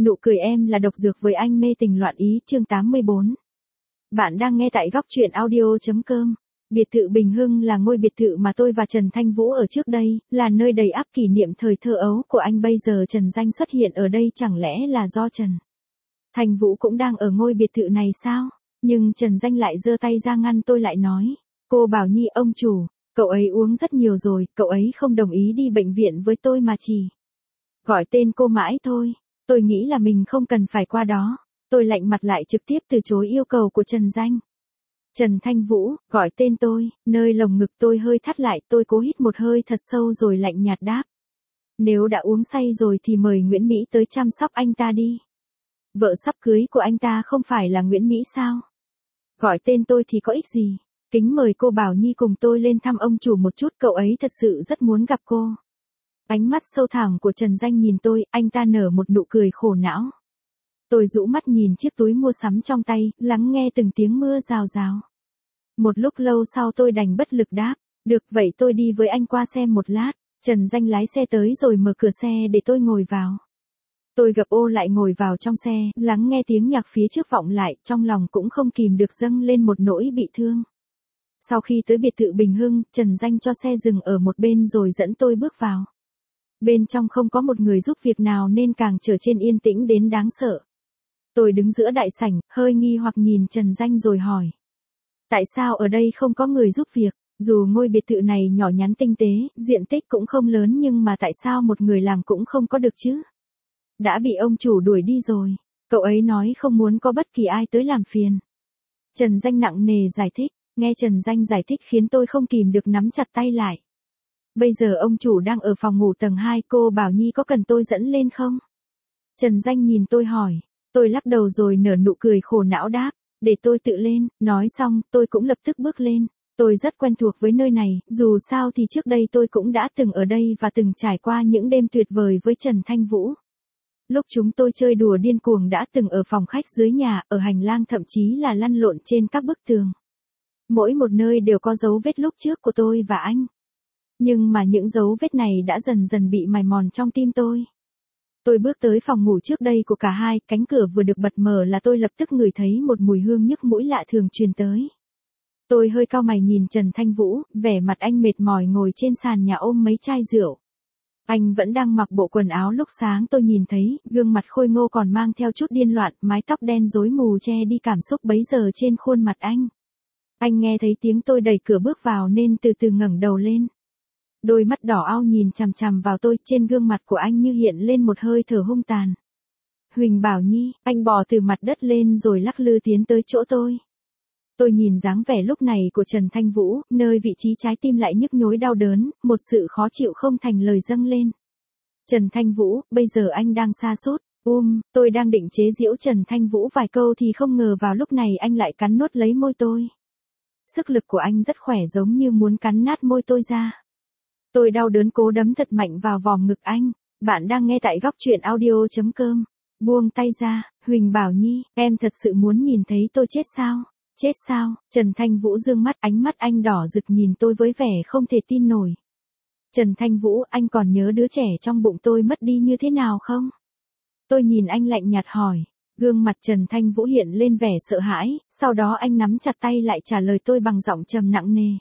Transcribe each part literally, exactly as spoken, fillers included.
Nụ cười em là độc dược với anh mê tình loạn ý chương tám mươi bốn. Bạn đang nghe tại góc truyện audio chấm com. Biệt thự Bình Hưng là ngôi biệt thự mà tôi và Trần Thanh Vũ ở trước đây, là nơi đầy ắp kỷ niệm thời thơ ấu của anh. Bây giờ Trần Danh xuất hiện ở đây chẳng lẽ là do Trần Thanh Vũ cũng đang ở ngôi biệt thự này sao? Nhưng Trần Danh lại giơ tay ra ngăn tôi lại nói. Cô Bảo Nhi ông chủ, cậu ấy uống rất nhiều rồi, cậu ấy không đồng ý đi bệnh viện với tôi mà chỉ gọi tên cô mãi thôi. Tôi nghĩ là mình không cần phải qua đó. Tôi lạnh mặt lại trực tiếp từ chối yêu cầu của Trần Danh. Trần Thanh Vũ, gọi tên tôi, nơi lồng ngực tôi hơi thắt lại, tôi cố hít một hơi thật sâu rồi lạnh nhạt đáp. Nếu đã uống say rồi thì mời Nguyễn Mỹ tới chăm sóc anh ta đi. Vợ sắp cưới của anh ta không phải là Nguyễn Mỹ sao? Gọi tên tôi thì có ích gì? Kính mời cô Bảo Nhi cùng tôi lên thăm ông chủ một chút, cậu ấy thật sự rất muốn gặp cô. Ánh mắt sâu thẳm của Trần Danh nhìn tôi, anh ta nở một nụ cười khổ não. Tôi rũ mắt nhìn chiếc túi mua sắm trong tay, lắng nghe từng tiếng mưa rào rào. Một lúc lâu sau tôi đành bất lực đáp, được vậy tôi đi với anh qua xem một lát. Trần Danh lái xe tới rồi mở cửa xe để tôi ngồi vào. Tôi gập ô lại ngồi vào trong xe, lắng nghe tiếng nhạc phía trước vọng lại, trong lòng cũng không kìm được dâng lên một nỗi bị thương. Sau khi tới biệt thự Bình Hưng, Trần Danh cho xe dừng ở một bên rồi dẫn tôi bước vào. Bên trong không có một người giúp việc nào nên càng trở trên yên tĩnh đến đáng sợ. Tôi đứng giữa đại sảnh, hơi nghi hoặc nhìn Trần Danh rồi hỏi. Tại sao ở đây không có người giúp việc? Dù ngôi biệt thự này nhỏ nhắn tinh tế, diện tích cũng không lớn nhưng mà tại sao một người làm cũng không có được chứ? Đã bị ông chủ đuổi đi rồi. Cậu ấy nói không muốn có bất kỳ ai tới làm phiền. Trần Danh nặng nề giải thích. Nghe Trần Danh giải thích khiến tôi không kìm được nắm chặt tay lại. Bây giờ ông chủ đang ở phòng ngủ tầng hai, cô Bảo Nhi có cần tôi dẫn lên không? Trần Danh nhìn tôi hỏi. Tôi lắc đầu rồi nở nụ cười khổ não đáp. Để tôi tự lên. Nói xong, tôi cũng lập tức bước lên. Tôi rất quen thuộc với nơi này, dù sao thì trước đây tôi cũng đã từng ở đây và từng trải qua những đêm tuyệt vời với Trần Thanh Vũ. Lúc chúng tôi chơi đùa điên cuồng đã từng ở phòng khách dưới nhà, ở hành lang, thậm chí là lăn lộn trên các bức tường. Mỗi một nơi đều có dấu vết lúc trước của tôi và anh. Nhưng mà những dấu vết này đã dần dần bị mài mòn trong tim tôi. Tôi bước tới phòng ngủ trước đây của cả hai, cánh cửa vừa được bật mở là tôi lập tức ngửi thấy một mùi hương nhức mũi lạ thường truyền tới. Tôi hơi cau mày nhìn Trần Thanh Vũ, vẻ mặt anh mệt mỏi ngồi trên sàn nhà ôm mấy chai rượu. Anh vẫn đang mặc bộ quần áo lúc sáng tôi nhìn thấy, gương mặt khôi ngô còn mang theo chút điên loạn, mái tóc đen rối mù che đi cảm xúc bấy giờ trên khuôn mặt anh. Anh nghe thấy tiếng tôi đẩy cửa bước vào nên từ từ ngẩng đầu lên. Đôi mắt đỏ ao nhìn chằm chằm vào tôi, trên gương mặt của anh như hiện lên một hơi thở hung tàn. Huỳnh Bảo Nhi, anh bò từ mặt đất lên rồi lắc lư tiến tới chỗ tôi. Tôi nhìn dáng vẻ lúc này của Trần Thanh Vũ, nơi vị trí trái tim lại nhức nhối đau đớn, một sự khó chịu không thành lời dâng lên. Trần Thanh Vũ, bây giờ anh đang sa sút. Um, tôi đang định chế giễu Trần Thanh Vũ vài câu thì không ngờ vào lúc này anh lại cắn nuốt lấy môi tôi. Sức lực của anh rất khỏe giống như muốn cắn nát môi tôi ra. Tôi đau đớn cố đấm thật mạnh vào vòm ngực anh. Bạn đang nghe tại góc truyện audio chấm com. Buông tay ra, Huỳnh Bảo Nhi, em thật sự muốn nhìn thấy tôi chết sao? Chết sao? Trần Thanh Vũ dương mắt, ánh mắt anh đỏ rực nhìn tôi với vẻ không thể tin nổi. Trần Thanh Vũ, anh còn nhớ đứa trẻ trong bụng tôi mất đi như thế nào không? Tôi nhìn anh lạnh nhạt hỏi. Gương mặt Trần Thanh Vũ hiện lên vẻ sợ hãi, sau đó anh nắm chặt tay lại trả lời tôi bằng giọng trầm nặng nề.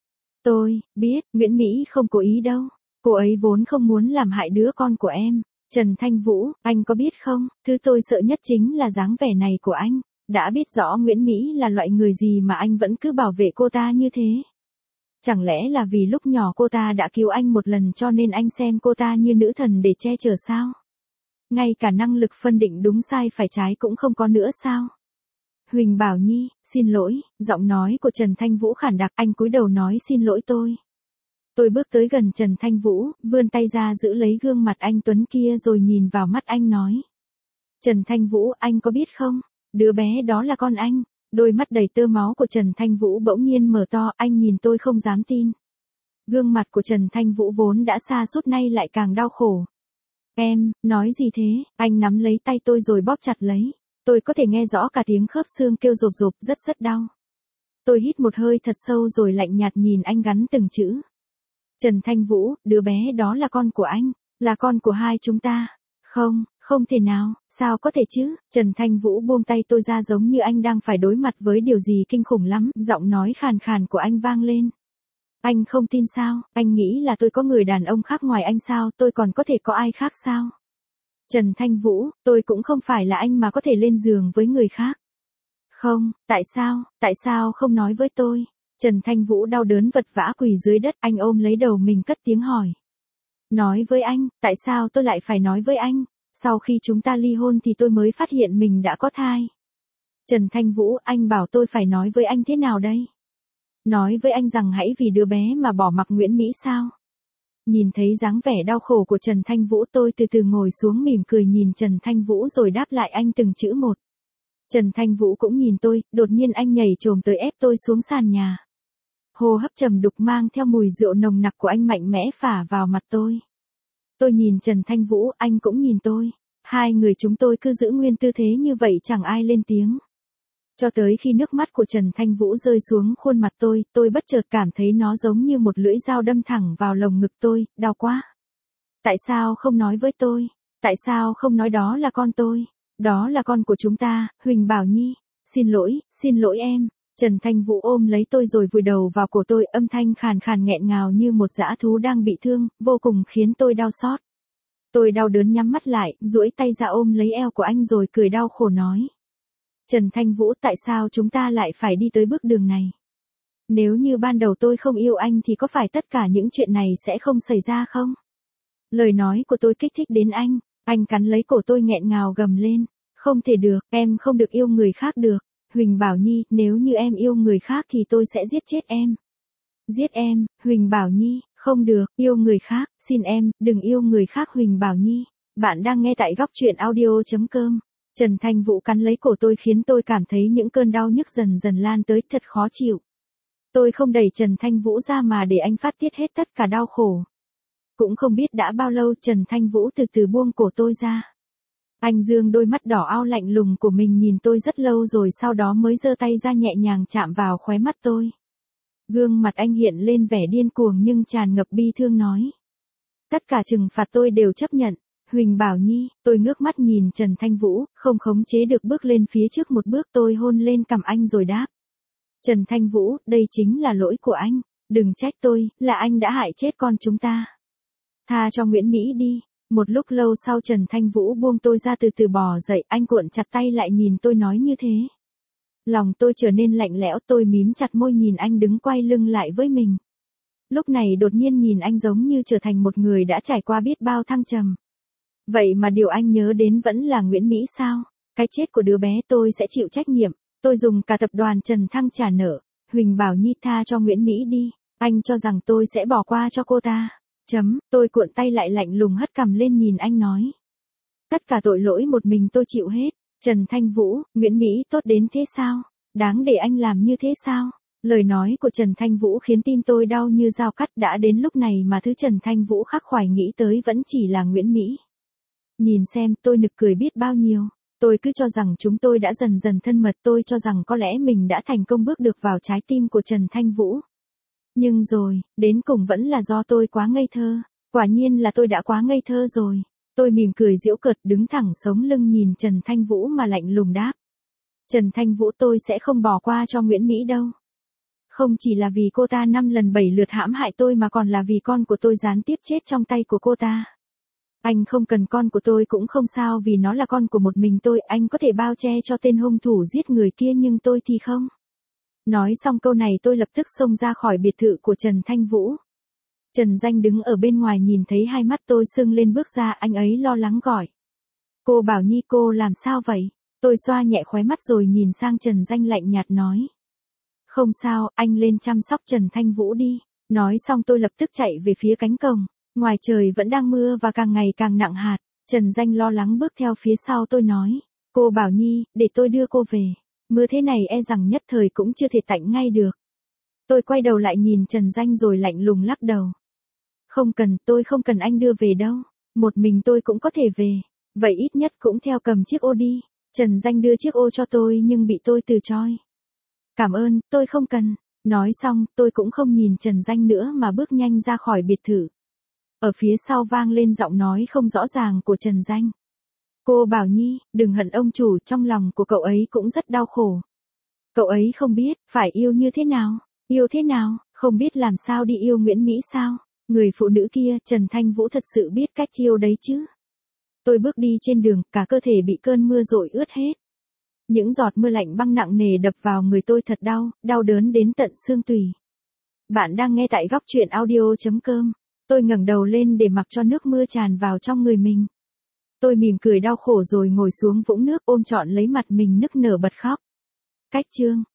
Tôi biết, Nguyễn Mỹ không cố ý đâu. Cô ấy vốn không muốn làm hại đứa con của em. Trần Thanh Vũ, anh có biết không, thứ tôi sợ nhất chính là dáng vẻ này của anh. Đã biết rõ Nguyễn Mỹ là loại người gì mà anh vẫn cứ bảo vệ cô ta như thế. Chẳng lẽ là vì lúc nhỏ cô ta đã cứu anh một lần cho nên anh xem cô ta như nữ thần để che chở sao? Ngay cả năng lực phân định đúng sai phải trái cũng không có nữa sao? Huỳnh Bảo Nhi, xin lỗi, giọng nói của Trần Thanh Vũ khản đặc, anh cúi đầu nói xin lỗi tôi. Tôi bước tới gần Trần Thanh Vũ, vươn tay ra giữ lấy gương mặt anh tuấn kia rồi nhìn vào mắt anh nói. Trần Thanh Vũ, anh có biết không, đứa bé đó là con anh. Đôi mắt đầy tơ máu của Trần Thanh Vũ bỗng nhiên mở to, anh nhìn tôi không dám tin. Gương mặt của Trần Thanh Vũ vốn đã sa sút nay lại càng đau khổ. Em, nói gì thế? Anh nắm lấy tay tôi rồi bóp chặt lấy. Tôi có thể nghe rõ cả tiếng khớp xương kêu rộp rộp, rất rất đau. Tôi hít một hơi thật sâu rồi lạnh nhạt nhìn anh gắn từng chữ. Trần Thanh Vũ, đứa bé đó là con của anh, là con của hai chúng ta. Không, Không thể nào, sao có thể chứ? Trần Thanh Vũ buông tay tôi ra giống như anh đang phải đối mặt với điều gì kinh khủng lắm, giọng nói khàn khàn của anh vang lên. Anh không tin sao, anh nghĩ là tôi có người đàn ông khác ngoài anh sao, tôi còn có thể có ai khác sao? Trần Thanh Vũ, tôi cũng không phải là anh mà có thể lên giường với người khác. Không, tại sao, tại sao không nói với tôi? Trần Thanh Vũ đau đớn vật vã quỳ dưới đất, anh ôm lấy đầu mình cất tiếng hỏi. Nói với anh, tại sao tôi lại phải nói với anh? Sau khi chúng ta ly hôn thì tôi mới phát hiện mình đã có thai. Trần Thanh Vũ, anh bảo tôi phải nói với anh thế nào đây? Nói với anh rằng hãy vì đứa bé mà bỏ mặc Nguyễn Mỹ sao? Nhìn thấy dáng vẻ đau khổ của Trần Thanh Vũ, tôi từ từ ngồi xuống mỉm cười nhìn Trần Thanh Vũ rồi đáp lại anh từng chữ một. Trần Thanh Vũ cũng nhìn tôi, đột nhiên anh nhảy chồm tới ép tôi xuống sàn nhà. Hô hấp trầm đục mang theo mùi rượu nồng nặc của anh mạnh mẽ phả vào mặt tôi. Tôi nhìn Trần Thanh Vũ, anh cũng nhìn tôi. Hai người chúng tôi cứ giữ nguyên tư thế như vậy chẳng ai lên tiếng. Cho tới khi nước mắt của Trần Thanh Vũ rơi xuống khuôn mặt tôi, tôi bất chợt cảm thấy nó giống như một lưỡi dao đâm thẳng vào lồng ngực tôi, đau quá. Tại sao không nói với tôi? Tại sao không nói đó là con tôi? Đó là con của chúng ta, Huỳnh Bảo Nhi. Xin lỗi, xin lỗi em. Trần Thanh Vũ ôm lấy tôi rồi vùi đầu vào cổ tôi, âm thanh khàn khàn nghẹn ngào như một dã thú đang bị thương, vô cùng khiến tôi đau xót. Tôi đau đớn nhắm mắt lại, duỗi tay ra ôm lấy eo của anh rồi cười đau khổ nói. Trần Thanh Vũ, tại sao chúng ta lại phải đi tới bước đường này? Nếu như ban đầu tôi không yêu anh thì có phải tất cả những chuyện này sẽ không xảy ra không? Lời nói của tôi kích thích đến anh, anh cắn lấy cổ tôi nghẹn ngào gầm lên. Không thể được, em không được yêu người khác được. Huỳnh Bảo Nhi, nếu như em yêu người khác thì tôi sẽ giết chết em. Giết em, Huỳnh Bảo Nhi, không được, yêu người khác, xin em, đừng yêu người khác Huỳnh Bảo Nhi. Bạn đang nghe tại góc truyện audio chấm com. Trần Thanh Vũ cắn lấy cổ tôi khiến tôi cảm thấy những cơn đau nhức dần dần lan tới, thật khó chịu. Tôi không đẩy Trần Thanh Vũ ra mà để anh phát tiết hết tất cả đau khổ. Cũng không biết đã bao lâu Trần Thanh Vũ từ từ buông cổ tôi ra. Anh dương đôi mắt đỏ ao lạnh lùng của mình nhìn tôi rất lâu rồi sau đó mới giơ tay ra nhẹ nhàng chạm vào khóe mắt tôi. Gương mặt anh hiện lên vẻ điên cuồng nhưng tràn ngập bi thương nói. Tất cả trừng phạt tôi đều chấp nhận. Huỳnh Bảo Nhi, tôi ngước mắt nhìn Trần Thanh Vũ, không khống chế được bước lên phía trước một bước, tôi hôn lên cằm anh rồi đáp. Trần Thanh Vũ, đây chính là lỗi của anh, đừng trách tôi, là anh đã hại chết con chúng ta. Tha cho Nguyễn Mỹ đi. Một lúc lâu sau Trần Thanh Vũ buông tôi ra từ từ bò dậy, anh cuộn chặt tay lại nhìn tôi nói như thế. Lòng tôi trở nên lạnh lẽo, tôi mím chặt môi nhìn anh đứng quay lưng lại với mình. Lúc này đột nhiên nhìn anh giống như trở thành một người đã trải qua biết bao thăng trầm. Vậy mà điều anh nhớ đến vẫn là Nguyễn Mỹ sao? Cái chết của đứa bé tôi sẽ chịu trách nhiệm, tôi dùng cả tập đoàn Trần Thăng trả nợ. Huỳnh Bảo Nhi, tha cho Nguyễn Mỹ đi, anh cho rằng tôi sẽ bỏ qua cho cô ta. Chấm, tôi cuộn tay lại lạnh lùng hất cằm lên nhìn anh nói. Tất cả tội lỗi một mình tôi chịu hết. Trần Thanh Vũ, Nguyễn Mỹ tốt đến thế sao? Đáng để anh làm như thế sao? Lời nói của Trần Thanh Vũ khiến tim tôi đau như dao cắt, đã đến lúc này mà thứ Trần Thanh Vũ khắc khoải nghĩ tới vẫn chỉ là Nguyễn Mỹ. Nhìn xem, tôi nực cười biết bao nhiêu. Tôi cứ cho rằng chúng tôi đã dần dần thân mật, tôi cho rằng có lẽ mình đã thành công bước được vào trái tim của Trần Thanh Vũ. Nhưng rồi, đến cùng vẫn là do tôi quá ngây thơ. Quả nhiên là tôi đã quá ngây thơ rồi. Tôi mỉm cười giễu cợt đứng thẳng sống lưng nhìn Trần Thanh Vũ mà lạnh lùng đáp. Trần Thanh Vũ, tôi sẽ không bỏ qua cho Nguyễn Mỹ đâu. Không chỉ là vì cô ta năm lần bảy lượt hãm hại tôi mà còn là vì con của tôi gián tiếp chết trong tay của cô ta. Anh không cần con của tôi cũng không sao vì nó là con của một mình tôi, anh có thể bao che cho tên hung thủ giết người kia nhưng tôi thì không. Nói xong câu này tôi lập tức xông ra khỏi biệt thự của Trần Thanh Vũ. Trần Danh đứng ở bên ngoài nhìn thấy hai mắt tôi sưng lên bước ra, anh ấy lo lắng gọi. Cô Bảo Nhi, cô làm sao vậy? Tôi xoa nhẹ khóe mắt rồi nhìn sang Trần Danh lạnh nhạt nói. Không sao, anh lên chăm sóc Trần Thanh Vũ đi. Nói xong tôi lập tức chạy về phía cánh cổng. Ngoài trời vẫn đang mưa và càng ngày càng nặng hạt. Trần Danh lo lắng bước theo phía sau tôi nói. Cô Bảo Nhi, để tôi đưa cô về. Mưa thế này e rằng nhất thời cũng chưa thể tạnh ngay được. Tôi quay đầu lại nhìn Trần Danh rồi lạnh lùng lắc đầu. Không cần, tôi không cần anh đưa về đâu. Một mình tôi cũng có thể về. Vậy ít nhất cũng theo cầm chiếc ô đi. Trần Danh đưa chiếc ô cho tôi nhưng bị tôi từ chối. Cảm ơn, tôi không cần. Nói xong, tôi cũng không nhìn Trần Danh nữa mà bước nhanh ra khỏi biệt thự. Ở phía sau vang lên giọng nói không rõ ràng của Trần Danh. Cô Bảo Nhi, đừng hận ông chủ, trong lòng của cậu ấy cũng rất đau khổ. Cậu ấy không biết, phải yêu như thế nào, yêu thế nào, không biết làm sao đi yêu Nguyễn Mỹ sao. Người phụ nữ kia, Trần Thanh Vũ thật sự biết cách yêu đấy chứ. Tôi bước đi trên đường, cả cơ thể bị cơn mưa dội ướt hết. Những giọt mưa lạnh băng nặng nề đập vào người tôi thật đau, đau đớn đến tận xương tủy. Bạn đang nghe tại góc truyện audio chấm com. Tôi ngẩng đầu lên để mặc cho nước mưa tràn vào trong người mình. Tôi mỉm cười đau khổ rồi ngồi xuống vũng nước ôm trọn lấy mặt mình nức nở bật khóc. Cách chương.